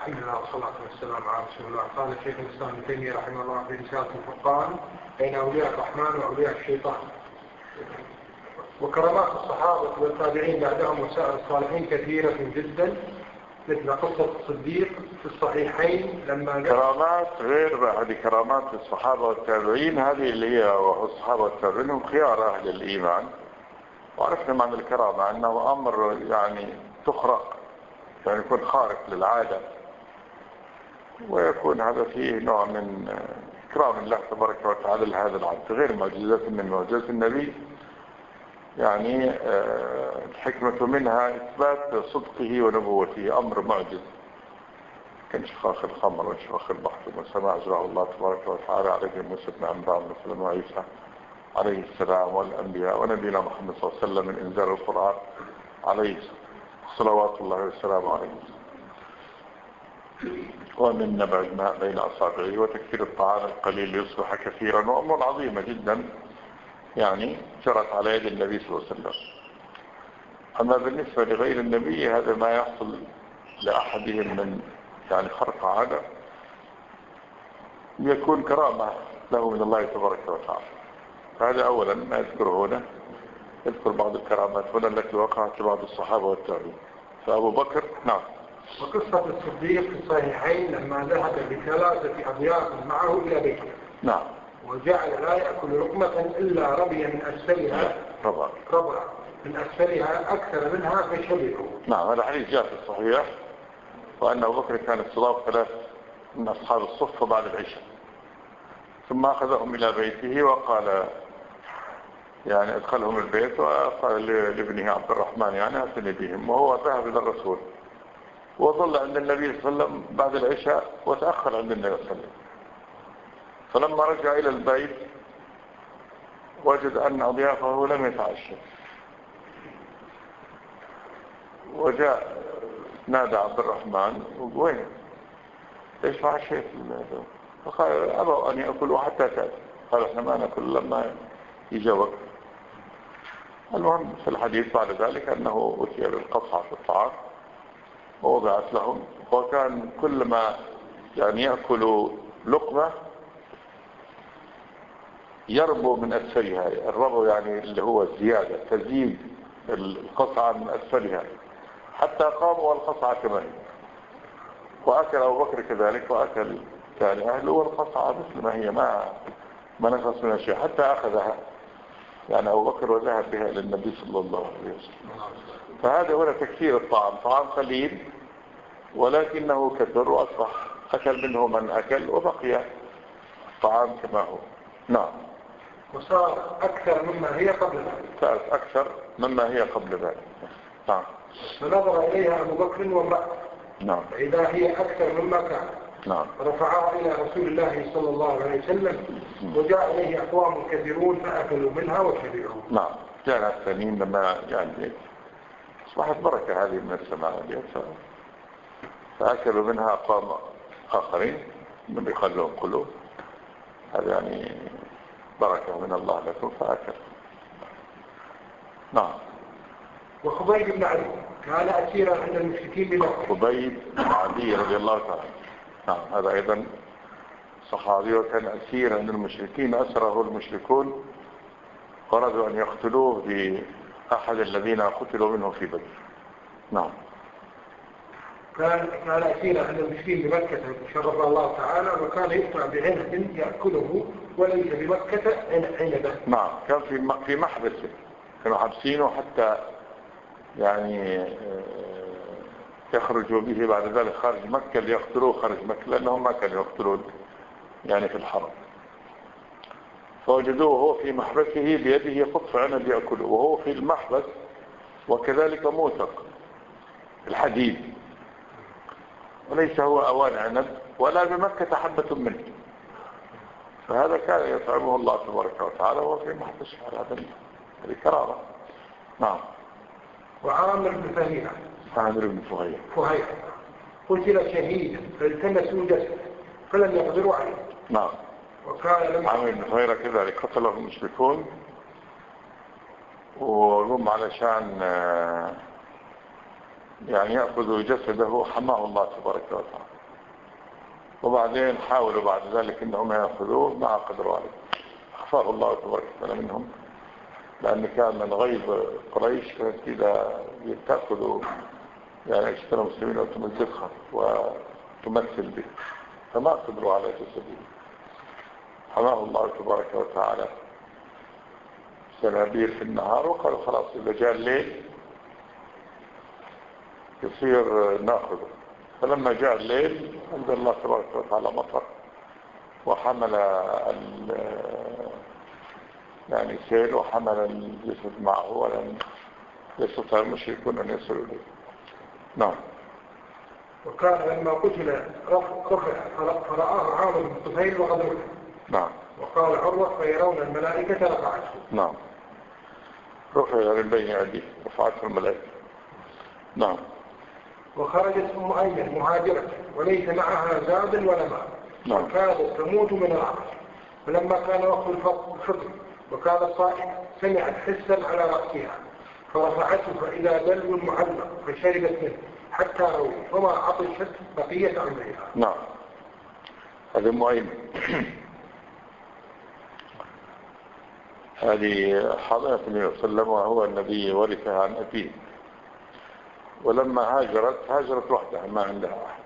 الحمد لله والصلاة والسلام على رسول الله. قال الشيخ الإسلام ابن تيمية رحمه الله في رسالة الفرقان بين أولياء الرحمن وأولياء الشيطان. وكرامات الصحابة والتابعين بعدهم وسائر الصالحين كثيرة جدا، مثل قصة الصديق في الصحيحين لما كرامات غير هذه كرامات الصحابة والتابعين، هذه اللي هي الصحابة والتابعين هم خيار أهل الإيمان. وعرفنا معنى الكرامة أنه أمر يعني تخرق، يعني يكون خارق للعادة، ويكون هذا فيه نوع من إكرام الله تبارك وتعالى لهذا العبد، غير معجزات من معجزات النبي. يعني الحكمة منها إثبات صدقه ونبوته، أمر معجز كانشقاق الخمر وانشقاق البحر وسماع أجراه الله تبارك وتعالى عليه موسى بن عمران مثل وعيسى عليه السلام والأنبياء، ونبينا محمد صلى الله عليه وسلم من إنزال القرآن عليه صلوات الله والسلام عليه، ومن نبع الماء بين أصابعه وتكثير الطعام القليل ليصبح كثيرا، وأمور عظيمة جدا يعني جرت على يد النبي صلى الله عليه وسلم. أما بالنسبة لغير النبي هذا ما يحصل لأحدهم من يعني خرق عادة يكون كرامة له من الله تبارك وتعالى. فهذا أولا ما يذكره هنا، يذكر بعض الكرامات هنا التي وقعت لبعض الصحابة والتابعين. فأبو بكر نعم. وقصة الصديق في الصحيحين لما ذهب بثلاثة أضياف معه إلى بيته، نعم، وجعل لا يأكل لقمة إلا ربي من أسفلها، ربع من أسفلها أكثر منها فشبعوا. نعم، هذا حديث جاء في الصحيح، وأن أبو بكر كان استضاف 3 من أصحاب الصفة بعد العشاء، ثم أخذهم إلى بيته وقال يعني أدخلهم البيت، وقال لابنه عبد الرحمن يعني أتني بهم، وهو ذهب إلى الرسول وظل عند النبي صلى الله عليه وسلم بعد العشاء وتأخر عند النبي صلى الله عليه وسلم. فلما رجع إلى البيت وجد أن أضيافه لم يتعشوا، وجاء نادى عبد الرحمن وين ليش ما عشيت؟ فقال أبوا أن يأكلوا حتى تأتي. قال احنا ما نأكل لما يجي وقت. المهم في الحديث بعد ذلك أنه أتي بالقصعة في الطعام ووضعت لهم، وكان كل ما يعني يأكلوا لقمة يربو من أسفلها. الربو يعني اللي هو الزيادة، تزيد القصعة من أسفلها حتى قاموا والقصعة كمان. وأكل أبو بكر كذلك، وأكل كان أهله والقصعة مثل ما هي، ما نقص من شيء حتى أخذها يعني أبو بكر وذهب بها إلى النبي صلى الله عليه وسلم. فهذا هنا تكثير الطعام، طعام قليل ولكنه كثر وأصبح أكل منه من أكل وبقي الطعام كما هو. نعم، وصار أكثر مما هي قبل ذلك. صارت أكثر مما هي قبل ذلك. نعم. فنظر إليها أبو بكر وامرأة، نعم، فإذا هي أكثر مما كان، نعم، رفعها إلى رسول الله صلى الله عليه وسلم، وجاء إليه أقوام كثيرون فأكلوا منها وشبعوا. نعم، جاء الثانيين لما يعني أصبحت بركة هذه من السماء، فأكلوا منها أقوام آخرين من يقال لهم قلوب، هذا يعني بركة من الله لكم فأكل. نعم. وخبيب بن عدي كان أسيرا عند المشركين بمكة. خبيب بن عدي رضي الله تعالى، نعم، هذا أيضا صحابي وكان أسيرا عند المشركين، أسره المشركون أرادوا أن يقتلوه بأحد الذين قتلوا منه في بدر. نعم. كان أسيرا عند المشركين بمكة شرف الله تعالى، وكان يقطع بعنب يأكله وليس بمكة عنبا. نعم، كان في محبسه، كانوا حابسينه حتى يعني يخرجوا به بعد ذلك خارج مكة ليقتلوه خارج مكة، لأنهم ما كانوا يقتلون يعني في الحرم. فوجدوه وهو في محبسه بيده قطف عنب يأكله وهو في المحبس، وكذلك موثق الحديد، وليس هو أوان عنب ولا بمكة حبة منه. فهذا كان يطعمه الله تبارك وتعالى وهو في محبس على هذه كرامة. نعم. وعامر بن فهيرة، عامر بن فهيرة قتل شهيدا فالتمسوا جسده فلم يقدروا عليه. نعم. وكان عامر بن فهيرة كذلك قتله المشركون، وهم علشان يعني يأخذوا جسده حماه الله تبارك وتعالى. وبعدين حاولوا بعد ذلك انهم يأخذوه ما قدروا عليه، أخفاه الله تبارك وتعالى منهم، لأن كان من غيب قريش كانت إذا تأخذوا يعني أجساد المسلمين وتمزقها وتمثل به، فما قدروا على جسده، حماه الله تبارك وتعالى سنابير في النهار، وقال خلاص إذا جاء الليل يصير ناخذه. فلما جاء الليل أنزل الله تبارك وتعالى مطر وحمل يعني سيل وحمل الجسد معه، ولم يستطيع المشركون أن يصلوا إليه. نعم. وكان لما قتل رفع فرآه عامر بن طفيل وقد رفع. نعم. وقال عروة فيرون الملائكة رفعته. نعم، رفع من بين أيديه، رفعته الملائكة. نعم. وخرجت أم أيمن مهاجرة وليس معها زاد ولا ماء، نعم. وكادت تموت من العطش، فلما كان وقت الفطر وكانت صائمة سمعت حسا على رأسها فرفعته فإذا دلو معلق فشربت منه حتى روي وما عطشت بقية عمرها. نعم. هذه أم أيمن هذه حضرة النبي صلى الله عليه وسلم، وهو النبي ورثها عن أبيه. ولما هاجرت وحدها ما عندها أحد،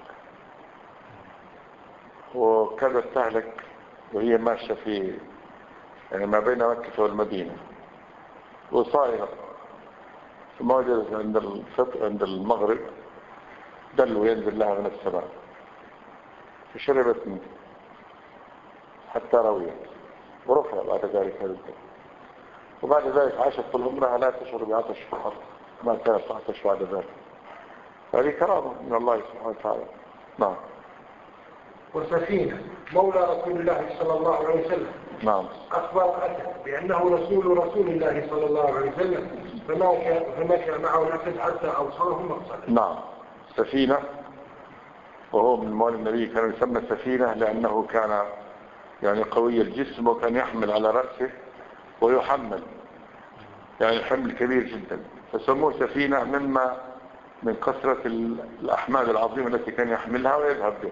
وكادت تهلك وهي ماشية في يعني ما بين مكة والمدينة وصائرة، ثم وجدت عند المغرب دلو ينزل لها من السماء فشربت منه حتى رويت ورفع بعد ذلك هذا الدلو. وبعد ذلك عاشت طول عمرها لا تشعر بعطش في الأرض، ما كانت تعطش بعد ذلك. هذه كرامة من الله سبحانه وتعالى. نعم. وسفينة مولى رسول الله صلى الله عليه وسلم. نعم. أخبر أسد بأنه رسول الله صلى الله عليه وسلم، فمشى معه الأسد حتى أوصله مقصده. نعم. سفينة وهو من مولى النبي كان يسمى سفينة لأنه كان يعني قوي الجسم، وكان يحمل على رأسه ويحمل يعني حمل كبير جدا، فسموه سفينة من كثرة الأحمال العظيمة التي كان يحملها ويذهب بها.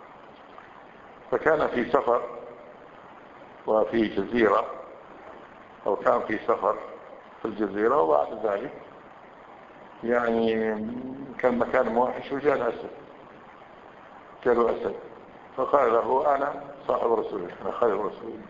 فكان في سفر وفي جزيرة، أو كان في سفر في الجزيرة، وبعد ذلك يعني كان مكان موحش وجاء الأسد، جاء أسد فقال له أنا صاحب رسوله، أنا خير رسوله.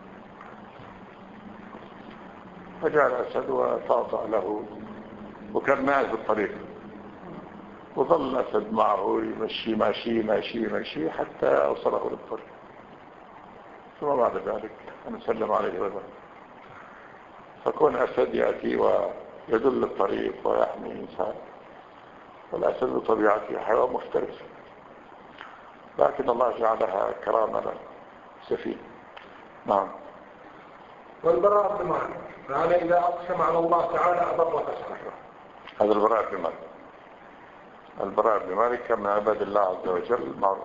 فجاء الأسد وطاطأ له، وكان ماشي في الطريق، وظل الأسد معه يمشي ماشي ماشي ماشي حتى أوصله للطريق، ثم بعد ذلك أنا سلم عليه وذلك. فكون أسد يأتي ويدل الطريق ويحمي إنسان، والأسد بطبيعته حيوان مفترس، لكن الله جعلها كرامة سفينة. نعم. والبراء بن مالك قال إذا أقسم على الله تعالى أبر قسمه. هذا البراء بن مالك. البراء بن مالك كان من عباد الله عز وجل معروف،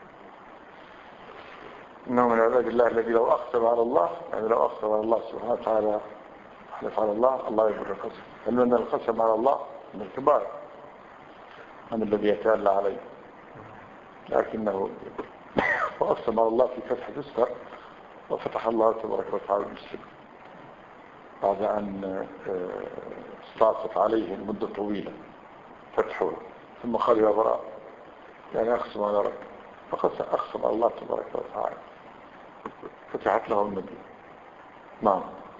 إنه من عباد الله الذي لو أقسم على الله، يعني لو أقسم على الله سبحانه وتعالى حلف على الله يبر القسم. هل أن القسم على الله من الكبار من الذي يتألى عليه، لكنه وأقسم على الله في فتح تسر، وفتح الله تبارك وتعالى المسلم بعد أن استعصت عليه مدة طويلة فتحه، ثم قال يا براء يعني أقسم على رب، فقد أقسم على الله تبارك وتعالى فتحت له المدينة. نعم.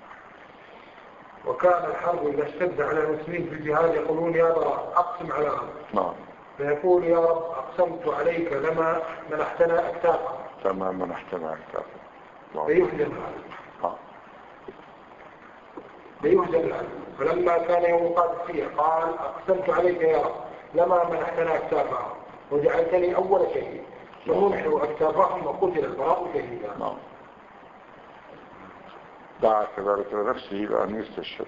وكان الحرب إذا اشتد على المسلمين في الجهاد يقولون يا براء أقسم على رب. نعم. فيقول يا رب أقسمت عليك لما منحتنا أكتافا. لما منحتنا أكتافا. فيهزم العدو. فلما كان يوم القادسية قال أقسمت عليك يا رب لما منحتنا أكتافا وجعلتني أول شهيد، فمنحوا أكتافهم وقتل البراء شهيدا. نعم. دعا كذلك لنفسه بأن يستشهد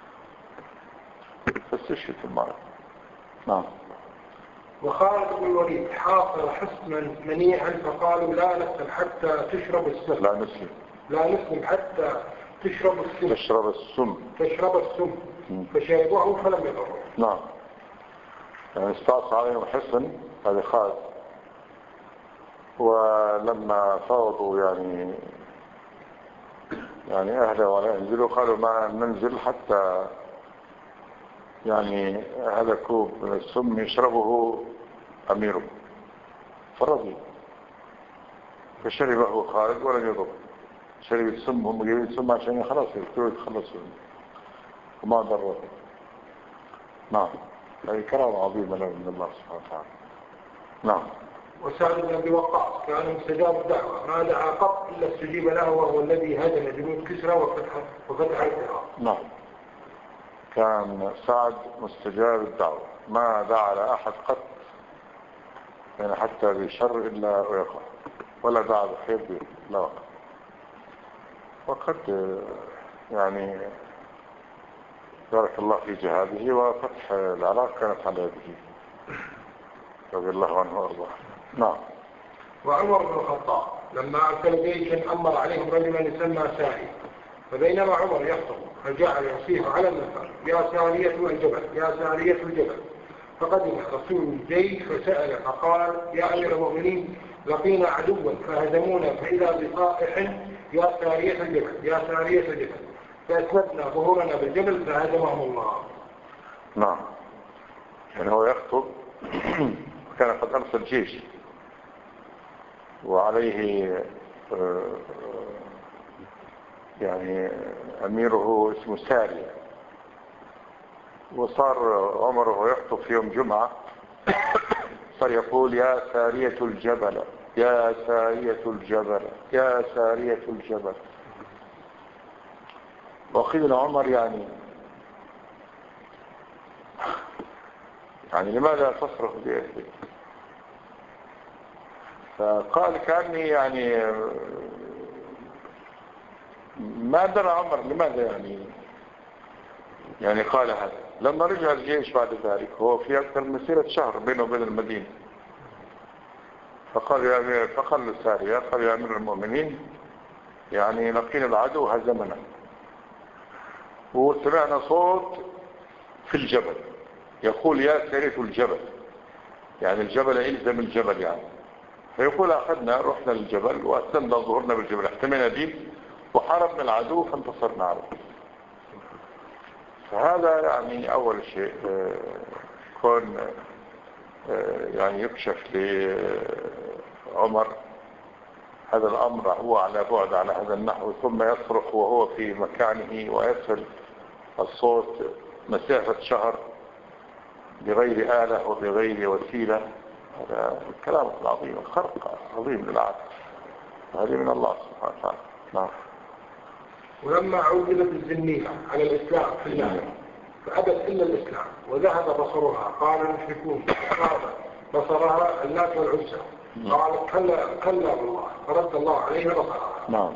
فاستشهد في المعركة. نعم. وخالد بن الوليد حاصر حصنا منيعا فقالوا لا نسلم حتى تشرب السم. لا نسلم حتى تشرب السم. فشربوه فلم يضره. نعم. يعني استعصى عليهم حصن هذا خالد، ولما فاوضوا يعني أهله ولا ينزلوا قالوا ما ننزل حتى يعني هذا كوب من السم يشربه أميره، فرضي فشربه خالد ولم يضر. شرب السم، هم جايبين السم عشان خلاص يقتلوا يتخلصوا وما ضروا. نعم، هذه كرامة عظيمة من الله سبحانه وتعالى. نعم. وسعد بن أبي وقاص كان مستجاب الدعوة، ما دعا قط إلا استجيب له، وهو الذي هدم جنود كسرى وفتح العراق. نعم، كان سعد مستجاب الدعوة، ما دعا لأحد قط يعني حتى بشر إلا ويقع، ولا دعا بخير لا وقع. وقد يعني بارك الله في جهاده، وفتح العراق كانت على يده رضي الله عنه وارضاه. نعم. وعمر بن الخطاب لما أرسل جيشا أمر عليهم رجلا يسمى ساري، فبينما عمر يخطب فجعل يصيح على المنبر: يا سارية الجبل، يا سارية الجبل. فقدم رسول الجيش فسأل فقال: يا أمير المؤمنين، لقينا عدوا فهزمونا، فإذا بصائح: يا سارية الجبل، يا سارية الجبل. فأسندنا ظهورنا بالجبل فهزمهم الله. نعم، يعني هو يخطب كان قد أرسل جيش وعليه يعني أميره اسمه ساري، وصار عمر وهو يخطب في يوم جمعة صار يقول: يا سارية الجبل، يا سارية الجبل، يا سارية الجبل. وقيل عمر يعني لماذا تصرخ بيدك؟ فقال كأني يعني ما درى عمر لماذا يعني قال هذا. لما رجع الجيش بعد ذلك هو في أكثر من مسيرة شهر بينه وبين المدينة، فقال للسارية: قال يا أمير المؤمنين، يعني لقينا العدو هزمنا، وسمعنا صوت في الجبل يقول: يا سارية الجبل، يعني الجبل يلزم الجبل يعني. فيقول: أخذنا رحنا للجبل وأسلمنا ظهورنا بالجبل، احتمينا به وحاربنا العدو فانتصرنا عليه. فهذا يعني أول شيء كون يعني يكشف لعمر هذا الأمر هو على بعد على هذا النحو، ثم يصرخ وهو في مكانه ويصل الصوت مسافة شهر بغير آلة وبغير وسيلة. هذا كلام عظيم، خرق عظيم للعقل، هذه من الله سبحانه وتعالى. نعم. ولما عوجبت الزنية على الإسلام في الله فأبت إلا الإسلام وذهب بصرها، قال المشركون: ذهب بصرها اللات والعزى. قال: كلا والله، فرد الله عليها بصرها. نعم.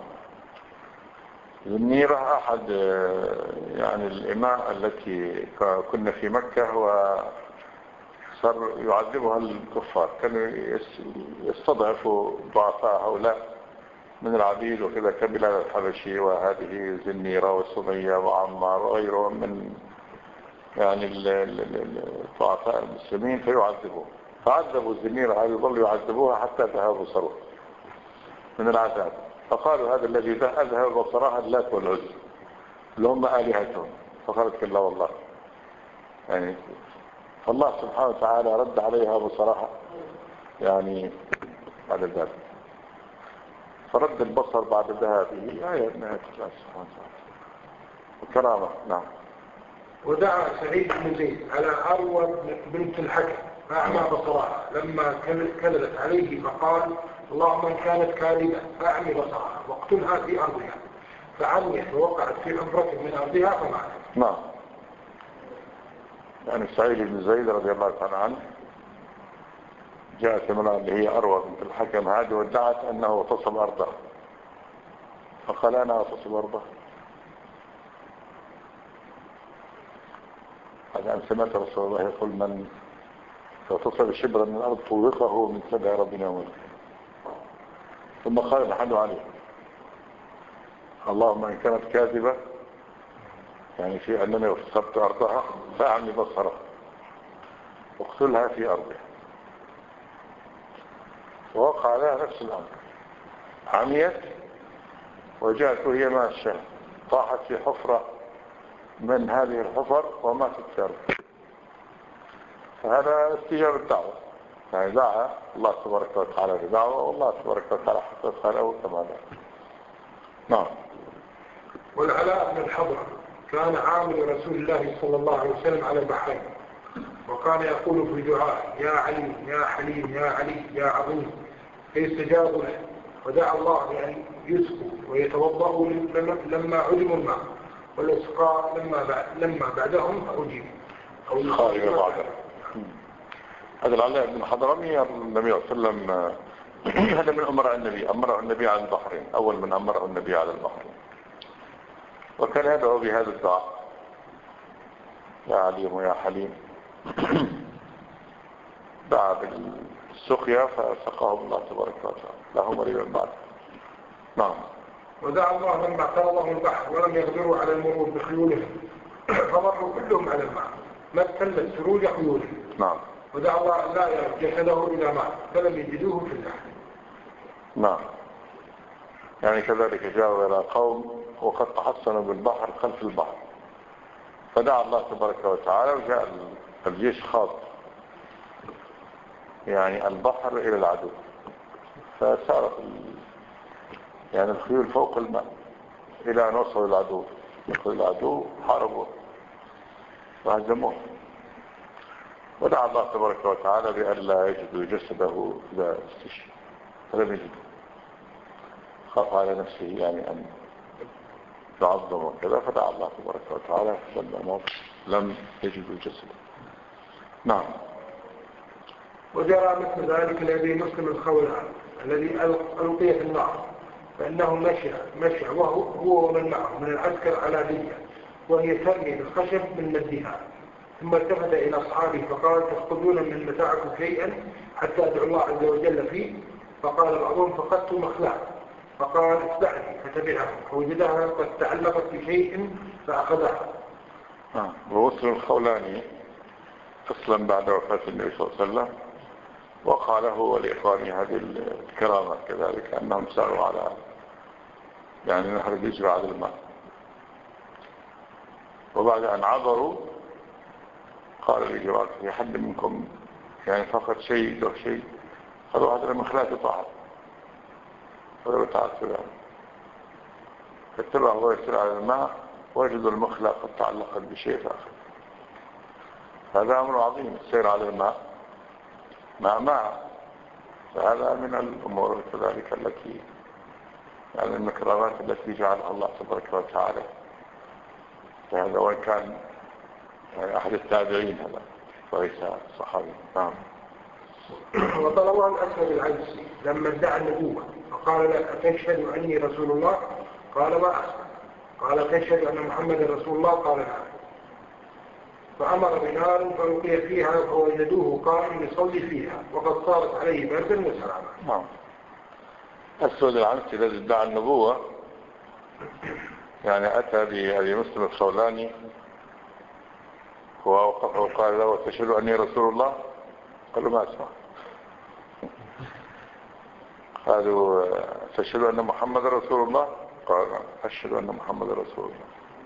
النيرة أحد يعني الإماء التي كنا في مكة وصار يعذبها الكفار، كانوا يستضعفوا ضعفاء هؤلاء من العبيد وكذا كبلاد الحبشي، وهذه زنيرة وسمية وعمار وغيرهم من يعني الضعفاء المسلمين، فيعذبوا. فعذبوا الزنيرة هذه، يظلوا يعذبوها حتى ذهب بصرها من العذاب. فقالوا: هذا الذي أذهب بصرها اللات والعزى اللي هم آلهتهم. فقالت: كلا والله، يعني فالله سبحانه وتعالى رد عليها بصرها يعني بعد ذلك، فرد البصر بعد ذهابه آية من آيات الله سبحانه وتعالى وكرامة. نعم. ودعا سعيد بن زيد على أروى بنت الحكم فأعمى بصرها لما كذبت عليه، فقال: اللهم إن كانت كاذبة فأعمي بصرها واقتلها في أرضها. فعميت ووقعت في حفرة من أرضها فماتت. نعم. يعني سعيد بن زيد رضي الله تعالى عنه جاءت امرأة اللي هي أروى بنت الحكم هذه وادعت أنه اغتصب أرضها، فقال: أنا اغتصب أرضها؟ هذا أن سمعت رسول الله يقول: من اغتصب شبرا من الأرض طوقه من 7 أراضين يوما. ثم قال نحن عليه: اللهم إن كانت كاذبة يعني في أنني اغتصبت أرضها فأعمي بصرها. اقتلها في أرضها. ووقع لها نفس الأمر، عميت وجاءت وهي ماشية طاحت في حفرة من هذه الحفر وماتت في أرضها. فهذا استجاب الدعوة، يعني دعا الله تبارك وتعالى بدعوة، والله تبارك وتعالى حققها له كما دعا. نعم. والعلاء بن الحضر كان عامل رسول الله صلى الله عليه وسلم على البحرين، وكان يقول في دعاء: يا علي يا حليم يا علي يا عظيم، فيستجاب له. ودعا الله بأن يسقوا ويتوضأوا لما عدموا الماء، والإسقاء لما بعدهم فأجيب أو خارج بعده. هذا العلاء بن حضرمي النبي صلى الله عليه وسلم هذا من أمراء النبي، أمره النبي على البحرين، أول من أمره النبي على البحرين، وكان يدعو بهذا الدعاء: يا عليم ويا حليم. دعا بالسقيا فسقاهم الله تبارك وتعالى له مريبا بعد. نعم. ودعا الله لما اعترضهم البحر ولم يقدروا على المرور بخيولهم فمروا كلهم على الماء ما ابتلت سروج خيولهم. نعم. ودعا الله لا يرى جسده إلى ماء فلم يجدوه في اللحم. نعم. يعني كذلك جاءوا إلى قوم وقد تحصنوا بالبحر خلف البحر، فدعا الله تبارك وتعالى وجاء الجيش خاض يعني البحر إلى العدو، فسارت يعني الخيول فوق الماء إلى أن وصلوا العدو. العدو حاربوه وهزموه، ودعا الله تبارك وتعالى بأن لا يجدوا جسده إذا استشهد، فلم يجدوا، خاف على نفسه يعني أن يعظم وكذا، فدعا الله تبارك وتعالى فلما لم يجدوا جسده. نعم. وجرى مثل ذلك لأبي مسلم الخولاني الذي ألقي في النار، فإنه مشى وهو ومن معه من العسكر على دية وهي ترمي بالخشب من مدها، ثم التفت إلى أصحابه فقال: تفقدون من متاعكم شيئا حتى أدعو الله عز وجل فيه؟ فقال بعضهم: فقدت مخلاق. فقال: اتبعني، فتبعه فوجدها قد تعلقت بشيء فأخذها. ومسلم الخولاني أسلم بعد وفاة النبي صلى الله عليه وسلم، وقال له ولإخوانه هذه الكرامة كذلك أنهم ساروا على يعني نهر بيجرى على الماء، وبعد أن عبروا قال لي جماعة: في حد منكم يعني فقط شيء له شيء؟ قالوا: هذا المخلات طعام. قالوا: تعال سلام. فاتبعوا هو يسير على الماء وجدوا المخلة قد تعلقت بشيء فأخذ. هذا أمر عظيم، السير على الماء مع ماء، فهذا من الأمور كذلك التي يعني المكرمات التي جعلها الله تبارك وتعالى. فهذا وإن كان يعني أحد التابعين هذا وليس صحابي. نعم. وطلبه الأسود العنسي لما ادعى النبوة فقال: لا أتشهد أني رسول الله؟ قال: ما أسلم. قال: تشهد أن محمد رسول الله؟ قال: نعم. فأمر بنار فألقي فيها فوجدوه قائم يصلي فيها وقد صارت عليه بردا وسلاما. نعم. الأسود العنسي الذي ادعى النبوة يعني أتى بأبي مسلم الخولاني ووقفه وقال له: تشهد أني رسول الله؟ قالوا: ما أسمع. قالوا: تشهد أن محمد رسول الله؟ قال: أشهد أن محمد رسول الله.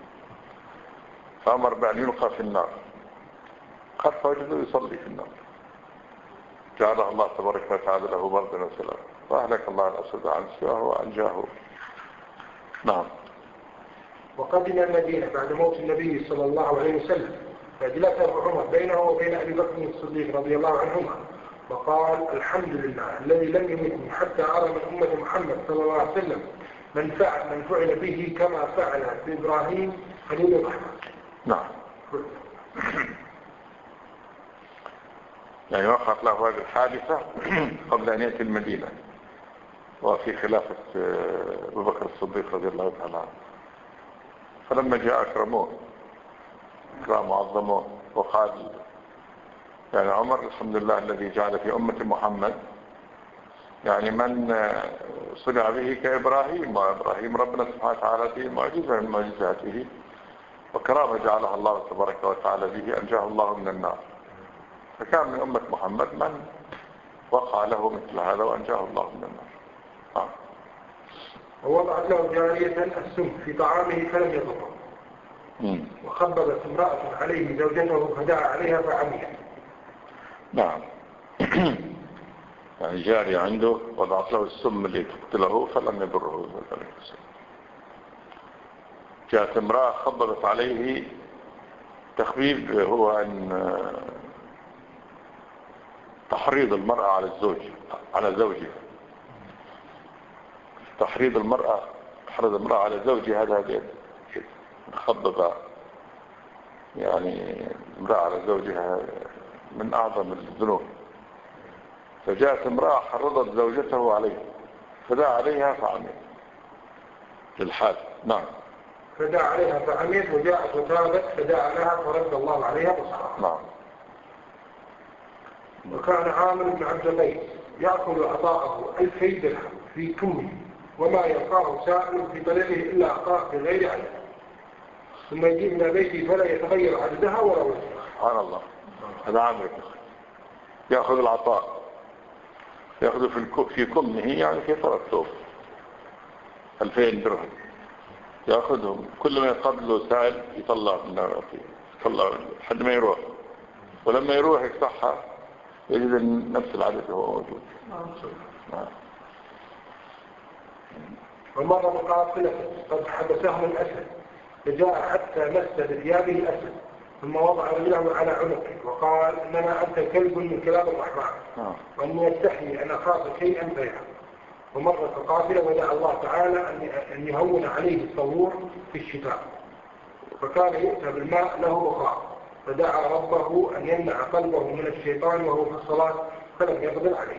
فأمر بأن يلقى في النار، قد فوجدوا يصلي في النار، جعله الله تبارك وتعالى له بردا وسلام، وأهلك الله الأسود العنسي وهو أنجاه. نعم. وقدم المدينة بعد موت النبي صلى الله عليه وسلم، فأجلسه عمر بينه وبين أبي بكر الصديق رضي الله عنهما، وقال: الحمد لله الذي لم يمتني حتى أرى من أمة محمد صلى الله عليه وسلم من فعل به كما فعل بإبراهيم خليل الرحمن. نعم. يعني وقعت له هذه الحادثة قبل أن يأتي المدينة، وفي خلافة أبو بكر الصديق رضي الله تعالى عنه. فلما جاء أكرموه وعظموه، وقال يعني عمر: الحمد لله الذي جعل في أمة محمد يعني من صنع به كإبراهيم، وإبراهيم ربنا سبحانه وتعالى به معجزة من معجزاته وكرامة جعلها الله تبارك وتعالى به، أنجاه الله من النار. فكان من أمة محمد من وقع له مثل هذا وأنجاه الله من النار. ووضعت له جارية السم في طعامه فلم يضره، وخببت امرأة عليه زوجته فدعا عليها فعميت. نعم. يعني جارية عنده وضعت له السم اللي تقتله فلم يضره ذلك السم. جاءت امرأة خببت عليه، تخبيب هو أن تحريض المرأة على الزوج على زوجها، تحريض المرأة تحرض المرأة على زوجها، هذا خبب يعني امرأة على زوجها من أعظم الذنوب. فجاءت امرأة حرضت زوجته عليه فدعا عليها فعميت للحال. نعم. فدعا عليها فعميت وجاءت وتابت فدعا لها فرد الله عليها بصرها. نعم. وكان عامر بن عبد القيس يأخذ عطاءه 2000 درهم في كمه وما يلقاه سائل في طريقه إلا أعطاه بغير عدد، ثم يجيب إلى بيته فلا يتغير عددها ولا وزنها. سبحان الله. هذا عامر يأخذ العطاء، يأخذ في كمه يعني في طرف ثوب 2000 درهم يأخذهم، كل ما يقابله سائل يطلع منه يطلع لحد ما يروح، ولما يروح يفتحها يجد نفس العدد هو موجود. ومر مقاتلة قد حبسه الأسد فجاء حتى مس بثيابه الأسد ثم وضع رجله على عنقه وقال إنما أنت كلب من كلاب الرحمن وأني يستحي أن أخاف شيئا غيره. ومرت القافلة ودعا الله تعالى أن يهون عليه الطهور في الشتاء، فكان يؤتى بالماء له بخار، فدعا ربه أن يمنع قلبه من الشيطان وهو في الصلاة فلم يقدر عليه.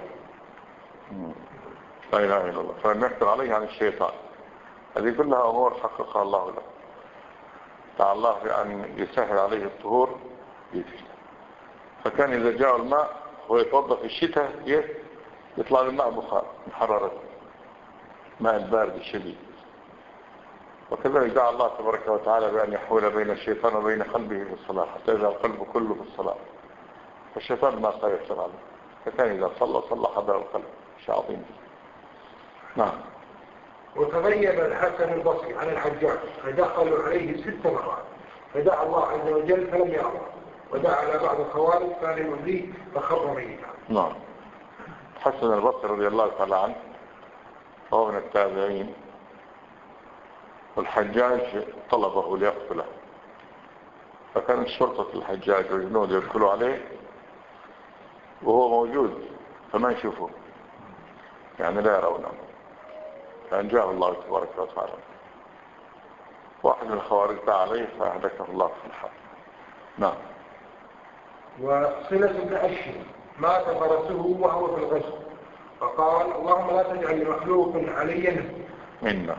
لا إله إلا الله. فلم يقدر عليه عن الشيطان. هذه كلها أمور حققها الله له. دعا الله بأن يسهل عليه الطهور يدفع. فكان إذا جاء الماء ويتوضا في الشتاء يطلع الماء بخار من حرارته، ماء البارد الشديد. وكذلك دعا الله تبارك وتعالى بأن يحول بين الشيطان وبين قلبه في الصلاة حتى إذا القلب كله في الصلاة فالشيطان ما سيطر عليه، فكان إذا صلى حضر القلب. شيء عظيم. نعم. وتغيب الحسن البصري عن الحجاج فدخلوا عليه 6 مرات فدعا الله عز وجل فلم يرضى، ودعا على بعض الخوارج كان يؤذيه فخر ميتا. نعم. الحسن البصري رضي الله تعالى عنه وهو من التابعين، والحجاج طلبه ليقتله، فكانت شرطة الحجاج والجنود يدخلوا عليه وهو موجود فما يشوفه، يعني لا يرونه، فأنجاه الله تبارك وتعالى. واحد من الخوارج دعا عليه فأهلكه الله في الحال. نعم. وصلة بن أشهر مات فرسه وهو في الغزو فقال اللهم لا تجعل لمخلوق علي منا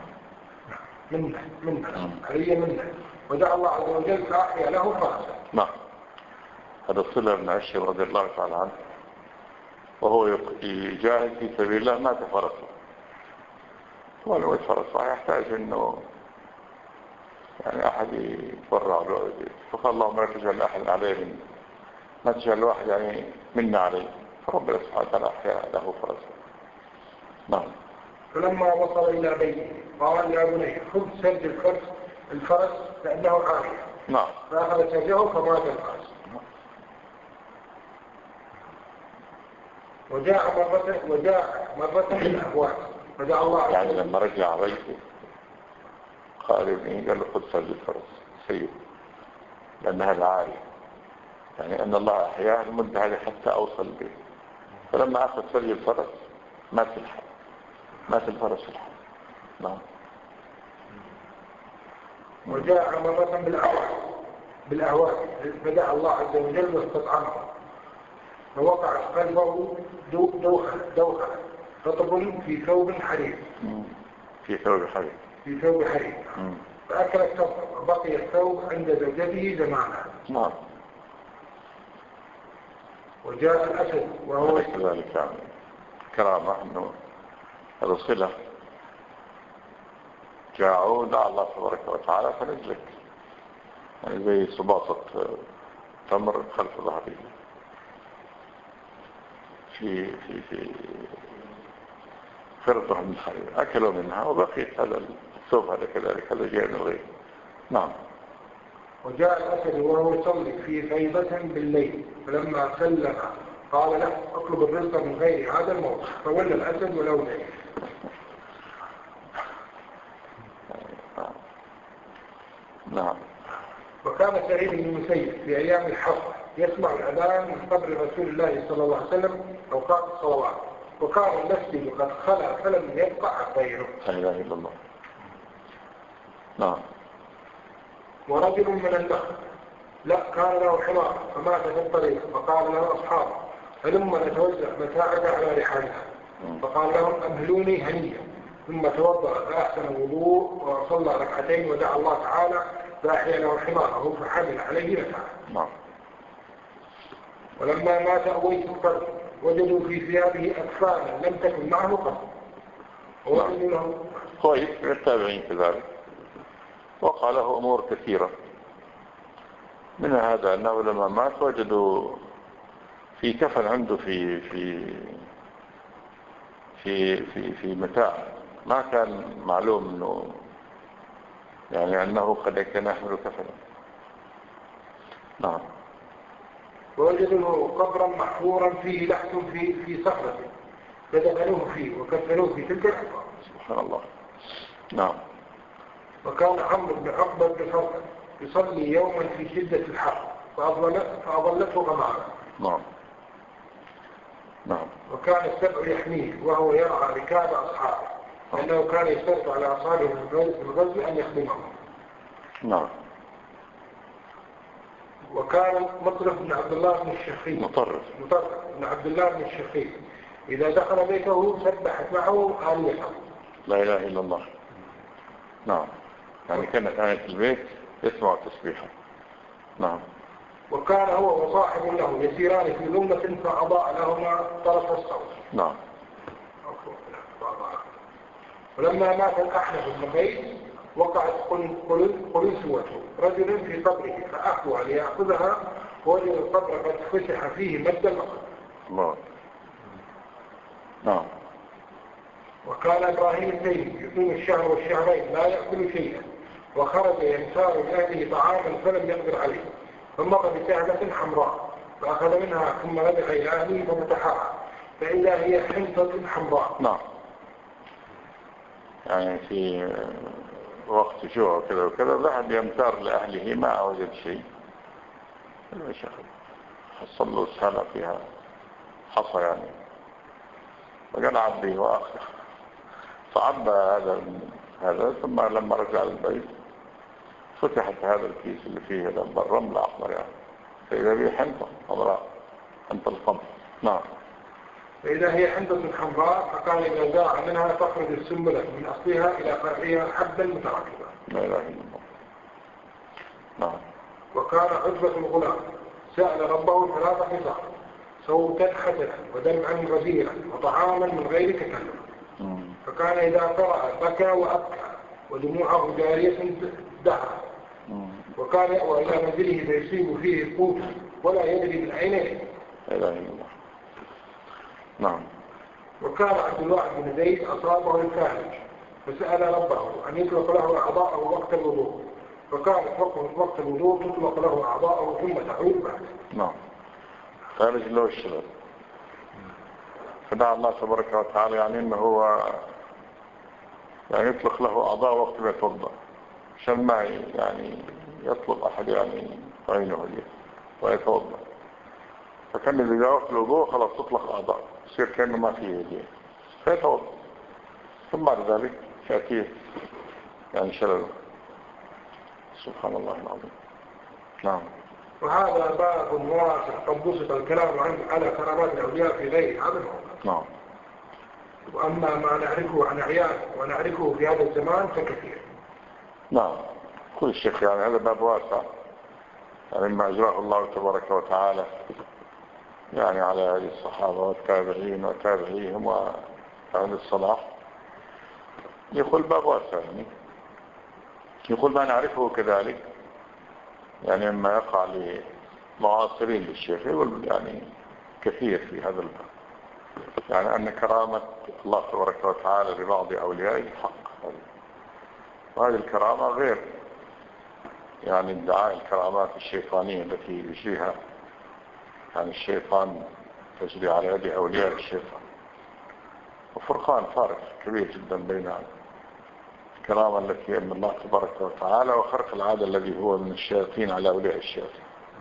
علي منا، ودعا الله عز وجل فأحيا له فرسه. نعم. هذا صلة بن أشهر رضي الله تعالى عنه وهو يجاهد في سبيل الله مات فرسه. ولو الفرس يحتاج انه يعني احد يتبرع له، فقال اللهم لا تجعل احد عليه منا، ما تجعل الواحد يعني منا عليه، فربنا سبحانه وتعالى احيا له فرسه. نعم. فلما وصل الى بيته قال يا بني خذ سرج الفرس لانه عارف. نعم. فاخذ سرجه فمات الفرس. وجاء مرة بالأهوال فدعا الله يعني لما رجع بيته قال ابني قال له خذ سرج الفرس سيد، لأن هذا عارف يعني أن الله أحياه المدة هذه حتى أوصل به. فلما أخذ سرج الفرس مات الفرس في الحال. نعم. وجاء مرة بالأهوال فدعا الله عز وجل واستطعمه فوقع قلبه دوخة رطب في ثوب حرير. في ثوب حرير. فأكل الثوب وبقي الثوب عند زوجته زمانا. نعم. وجاء الأسد وهو كذلك يعني كرامة أنه الرسولة جاءوا دعا الله تبارك وتعالى فنزلت يعني زي سباطة تمر خلف ظهره في فرطة من الحرير، أكلوا منها وبقيت هذا الثوب هذا كذلك، هذا جاء من الغير. نعم. وجاء الأسد وهو يصلي في فيضة بالليل، فلما سلم قال له اطلب الرزق من غير هذا الموضع، فولى الأسد ولو ذلك. نعم. وكان سعيد بن المسيب في أيام الحرب يسمع الأذان من قبر رسول الله صلى الله عليه وسلم أوقات الصلوات، وكان المسجد قد خلى فلم يبقى غيره. لا إله إلا الله. نعم. ورجل من النخل لا كان له حمار فمات في الطريق، فقال له أصحابه فلما نتوزع متاعك على رحالها، فقال لهم أمهلوني هنيا، ثم توضأ فأحسن الوضوء وصلى ركعتين ودعا الله تعالى فأحيا له حماره فحمل عليه متاعه. نعم. ولما مات أويس القرن وجدوا في ثيابه أكفانا لم تكن معه قط، ووجدوا له كويس من التابعين كذلك، وقع له أمور كثيرة، من هذا أنه لما مات وجدوا في كفن عنده في متاع، ما كان معلوم أنه يعني أنه قد كان يحمل كفنا. نعم. ووجدوا له قبرا محفورا فيه لحد في صخرة فدفنوه فيه وكفنوه في تلك الحفرة. سبحان الله. نعم. وكان عمرو بن عقبة بن فرقة يصلي يوما في شدة الحر فأضلته غمامة. نعم. نعم. وكان السبع يحميه وهو يرعى ركاب أصحابه، لأنه كان يشترط على أصحابه في الغزو أن يخدمهم. نعم. وكان مطرف بن عبد الله بن الشخير مطرف بن عبد الله بن الشخير إذا دخل بيته سبحت معه آليته. لا إله إلا الله. نعم. يعني كان في البيت يسمع تسبيحه. نعم. وكان هو وصاحب له يسيران في ظلمة فأضاء لهما طرف الصوت. نعم. ولما مات الأحنف بن قيس وقعت قلنسوته رجل في قبره فأخوى ليأخذها، ووجد القبر قد فتح فيه مد الأخر. الله. نعم. وكان إبراهيم التيمي يقيم الشهر والشهرين لا يأكل شيئا، وخرج ينسار لأهله طعاما فلم يقدر عليه، فمر بسهلة حمراء فأخذ منها ثم رجع إلى أهله ففتحها فإذا هي حنطة حمراء. نعم. يعني في وقت جوع كذا وكذا ذهب يمتار لأهله ما وجد شيء، حصل له سهلة فيها حصى يعني، وقال عبي وآخر فعبى هذا ثم لما رجع البيت فتحت هذا الكيس اللي فيه الرمل أحمر يعني، فإذا به حنطة حمراء، حنطة القمر. نعم. فإذا هي حنطة حمراء، فكان إذا زاع منها تخرج السنبلة من أصلها إلى فرعها حبا متراكبا. لا إله إلا الله. نعم. وكان عتبة الغلام سأل ربه 3 خصال: صوتا حسنا ودمعا غزيرا وطعاما من غير تكلف. فكان إذا قرأ بكى وأبكى ودموعه جارية دهر، وكان يأوى إلى منزله فيصيب فيه قوت ولا يدري من أين يأتي. لا إله إلا الله. نعم. وكان عبد الواحد بن زيد أصابه الفاحش فسأل ربه أن يطلق له أعضاءه وقت الوضوء، فكانت وقت الوضوء تطلق له أعضاءه ثم تعود بعد. نعم. خارج له الشباب، فدعا الله تبارك وتعالى يعني إنه هو يعني يطلق له أعضاء وقت ما يتوضأ، عشان ما يعني يطلب أحد يعني عينه ليه ويتوضأ، فكان إذا وقت الوضوء خلاص تطلق أعضاء يصير كأنه ما فيه يديه فيتوضأ، ثم بعد ذلك يأتيه يعني شلله. سبحان الله العظيم. نعم. وهذا باب واسع قد بسط الكلام عنه على كرامات الأولياء في غير هذا الموضوع. نعم. وأما ما نعرفه عن أعيان ونعرفه في هذا الزمان فكثير. نعم. كل شيخ يعني هذا باب واسع، يعني ما أجراه الله تبارك وتعالى يعني على هذه الصحابة والتابعين وتابعيهم وأهل الصلاح، يقول باب واسع يعني، يقول ما نعرفه كذلك يعني ما يقع لمعاصرين للشيخ، يقول يعني كثير في هذا الباب. يعني أن كرامة الله تبارك وتعالى لبعض أوليائه حق، وهذه الكرامة غير يعني ادعاء الكرامات الشيطانية التي يجريها يعني الشيطان تجري على يد أولياء الشيطان. وفرقان فارق كبير جدا بين الكرامة التي هي من الله تبارك وتعالى وخرق العادة الذي هو من الشياطين على أولياء الشياطين.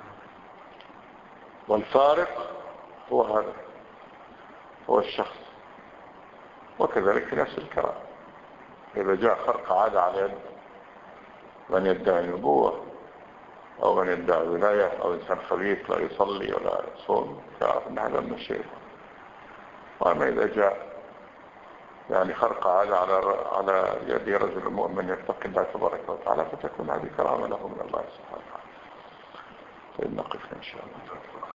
والفارق هو هذا، هو الشخص. وكذلك في نفس الكرامة، إذا جاء خرق عادة على يد من يدعي النبوة أو من يدعي ولاية أو إنسان خبيث لا يصلي ولا يصوم، فيعرف أن هذا من الشيطان. وأما إذا جاء يعني خرق عادة على يد رجل مؤمن يتقي الله تبارك وتعالى، فتكون هذه كرامة له من الله سبحانه وتعالى. طيب نقف إن شاء الله.